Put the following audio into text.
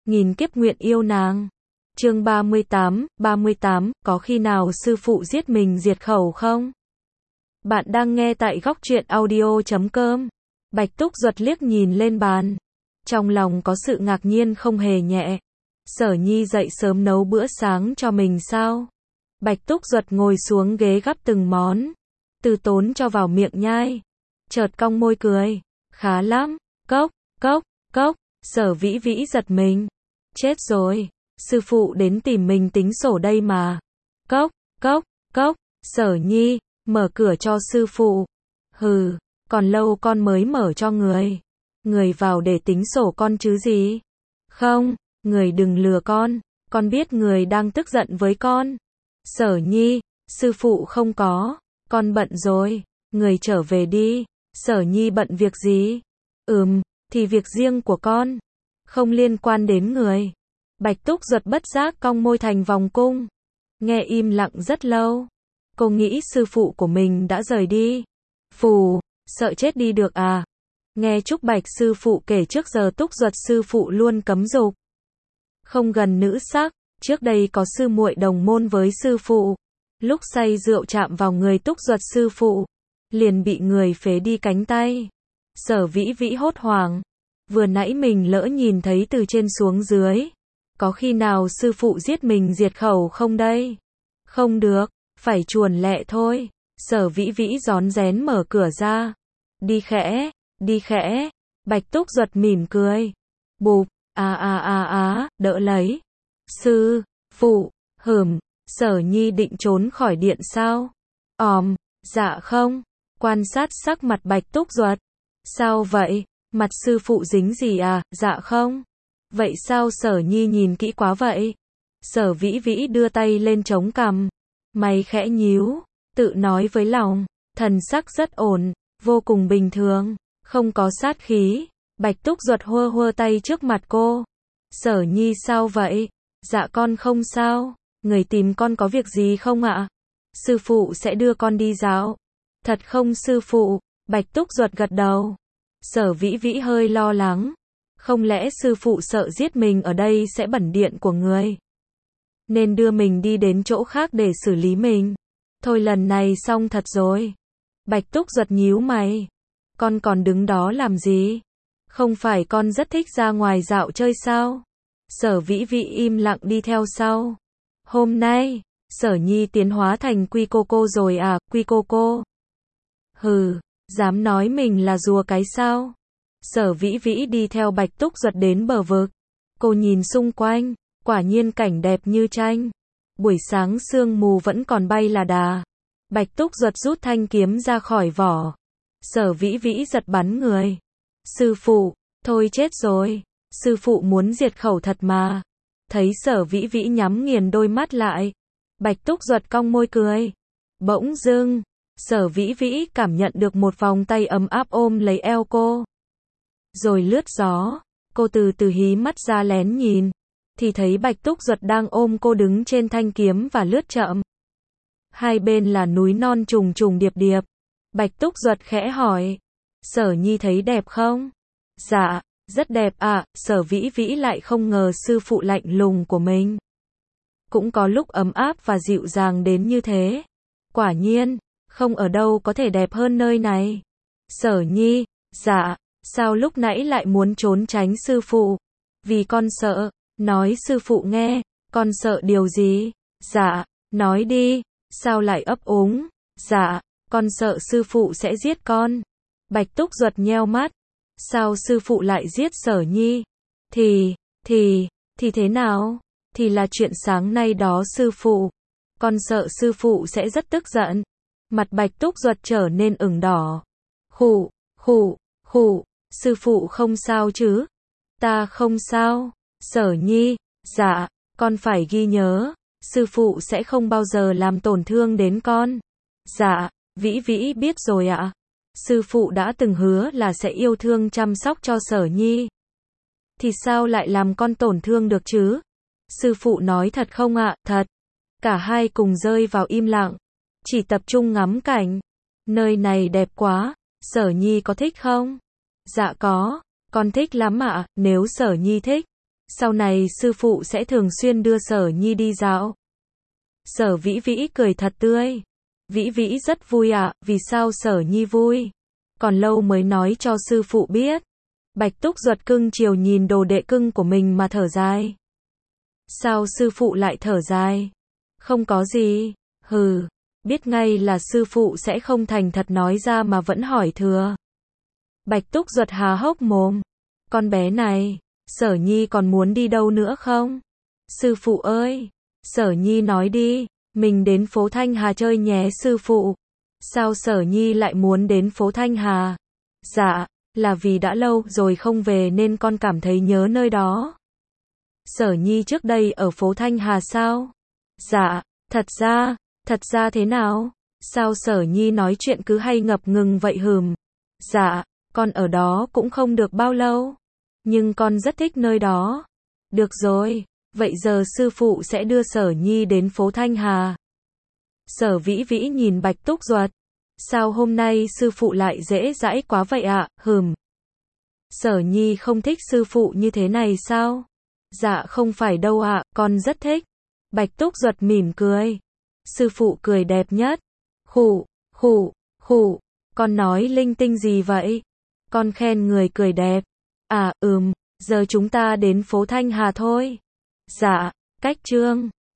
nghìn kiếp nguyện yêu nàng. Chương 38, có khi nào sư phụ giết mình diệt khẩu không? Bạn đang nghe tại góc truyện audio.com. Bạch Túc Duật liếc nhìn lên bàn. Trong lòng có sự ngạc nhiên không hề nhẹ. Sở Nhi dậy sớm nấu bữa sáng cho mình sao? Bạch Túc Duật ngồi xuống ghế gắp từng món. Từ tốn cho vào miệng nhai. Chợt cong môi cười. Khá lắm. Cốc, cốc, cốc. Sở Vĩ Vĩ giật mình. Chết rồi. Sư phụ đến tìm mình tính sổ đây mà. Cốc, cốc, cốc. Sở Nhi, mở cửa cho sư phụ. Hừ, còn lâu con mới mở cho người. Người vào để tính sổ con chứ gì? Không, người đừng lừa con biết người đang tức giận với con. Sở Nhi, sư phụ không có, con bận rồi, người trở về đi. Sở Nhi bận việc gì? Thì việc riêng của con, không liên quan đến người. Bạch Túc Duật bất giác cong môi thành vòng cung. Nghe im lặng rất lâu. Cô nghĩ sư phụ của mình đã rời đi. Phù, sợ chết đi được à? Nghe Trúc Bạch sư phụ kể trước giờ Túc Duật sư phụ luôn cấm dục. Không gần nữ sắc, trước đây có sư muội đồng môn với sư phụ. Lúc say rượu chạm vào người Túc Duật sư phụ, liền bị người phế đi cánh tay. Sở Vĩ Vĩ hốt hoảng. Vừa nãy mình lỡ nhìn thấy từ trên xuống dưới. Có khi nào sư phụ giết mình diệt khẩu không đây? Không được, phải chuồn lẹ thôi. Sở Vĩ Vĩ rón rén mở cửa ra. Đi khẽ, đi khẽ. Bạch Túc Duật mỉm cười. Bụp, đỡ lấy. Sư phụ, Sở Nhi định trốn khỏi điện sao? Dạ không. Quan sát sắc mặt Bạch Túc Duật. Sao vậy? Mặt sư phụ dính gì à? Dạ không. Vậy sao Sở Nhi nhìn kỹ quá vậy? Sở Vĩ Vĩ đưa tay lên chống cằm. Mày khẽ nhíu, tự nói với lòng. Thần sắc rất ổn, vô cùng bình thường, không có sát khí. Bạch Túc Duật hơ hơ tay trước mặt cô. Sở Nhi sao vậy? Dạ con không sao. Người tìm con có việc gì không ạ? Sư phụ sẽ đưa con đi dạo. Thật không sư phụ? Bạch Túc Duật gật đầu. Sở Vĩ Vĩ hơi lo lắng. Không lẽ sư phụ sợ giết mình ở đây sẽ bẩn điện của người, nên đưa mình đi đến chỗ khác để xử lý mình? Thôi lần này xong thật rồi. Bạch Túc Duật nhíu mày. Con còn đứng đó làm gì? Không phải con rất thích ra ngoài dạo chơi sao? Sở Vĩ Vĩ im lặng đi theo sau. Hôm nay, Sở Nhi tiến hóa thành Quy Cô Cô rồi à? Quy Cô Cô? Hừ, dám nói mình là rùa cái sao? Sở Vĩ Vĩ đi theo Bạch Túc Duật đến bờ vực. Cô nhìn xung quanh, quả nhiên cảnh đẹp như tranh. Buổi sáng sương mù vẫn còn bay là đà. Bạch Túc Duật rút thanh kiếm ra khỏi vỏ. Sở Vĩ Vĩ giật bắn người. Sư phụ, thôi chết rồi. Sư phụ muốn diệt khẩu thật mà. Thấy Sở Vĩ Vĩ nhắm nghiền đôi mắt lại. Bạch Túc Duật cong môi cười. Bỗng dưng, Sở Vĩ Vĩ cảm nhận được một vòng tay ấm áp ôm lấy eo cô. Rồi lướt gió, cô từ từ hí mắt ra lén nhìn, thì thấy Bạch Túc Duật đang ôm cô đứng trên thanh kiếm và lướt chậm. Hai bên là núi non trùng trùng điệp điệp. Bạch Túc Duật khẽ hỏi, Sở Nhi thấy đẹp không? Dạ, rất đẹp ạ. Sở Vĩ Vĩ lại không ngờ sư phụ lạnh lùng của mình cũng có lúc ấm áp và dịu dàng đến như thế. Quả nhiên, không ở đâu có thể đẹp hơn nơi này. Sở Nhi, dạ. Sao lúc nãy lại muốn trốn tránh sư phụ? Vì con sợ. Nói sư phụ nghe. Con sợ điều gì? Dạ, nói đi. Sao lại ấp úng? Dạ, con sợ sư phụ sẽ giết con. Bạch Túc Duật nheo mắt. Sao sư phụ lại giết Sở Nhi? Thì thế nào? Thì là chuyện sáng nay đó sư phụ. Con sợ sư phụ sẽ rất tức giận. Mặt Bạch Túc Duật trở nên ửng đỏ. Khụ. Sư phụ không sao chứ? Ta không sao. Sở Nhi, dạ, con phải ghi nhớ, sư phụ sẽ không bao giờ làm tổn thương đến con. Dạ, Vĩ Vĩ biết rồi ạ. Sư phụ đã từng hứa là sẽ yêu thương chăm sóc cho Sở Nhi. Thì sao lại làm con tổn thương được chứ? Sư phụ nói thật không ạ? Thật. Cả hai cùng rơi vào im lặng, chỉ tập trung ngắm cảnh. Nơi này đẹp quá, Sở Nhi có thích không? Dạ có, con thích lắm ạ. Nếu Sở Nhi thích, Sau này sư phụ sẽ thường xuyên đưa Sở Nhi đi dạo. Sở Vĩ Vĩ cười thật tươi. Vĩ Vĩ rất vui ạ, vì sao Sở Nhi vui? Còn lâu mới nói cho sư phụ biết. Bạch Túc Duật cưng chiều nhìn đồ đệ cưng của mình mà thở dài. Sao sư phụ lại thở dài? Không có gì. Hừ, biết ngay là sư phụ sẽ không thành thật nói ra mà vẫn hỏi thừa. Bạch Túc Duật há hốc mồm. Con bé này, Sở Nhi còn muốn đi đâu nữa không? Sư phụ ơi, Sở Nhi nói đi, mình đến phố Thanh Hà chơi nhé sư phụ. Sao Sở Nhi lại muốn đến phố Thanh Hà? Dạ, là vì đã lâu rồi không về nên con cảm thấy nhớ nơi đó. Sở Nhi trước đây ở phố Thanh Hà sao? Dạ, thật ra thế nào? Sao Sở Nhi nói chuyện cứ hay ngập ngừng vậy hừm? Dạ, con ở đó cũng không được bao lâu. Nhưng con rất thích nơi đó. Được rồi, vậy giờ sư phụ sẽ đưa Sở Nhi đến phố Thanh Hà. Sở Vĩ Vĩ nhìn Bạch Túc Duật. Sao hôm nay sư phụ lại dễ dãi quá vậy ạ? Sở Nhi không thích sư phụ như thế này sao? Dạ không phải đâu ạ, con rất thích. Bạch Túc Duật mỉm cười. Sư phụ cười đẹp nhất. Khụ, khụ, con nói linh tinh gì vậy? Con khen người cười đẹp. À, giờ chúng ta đến phố Thanh Hà thôi. Dạ, cách chương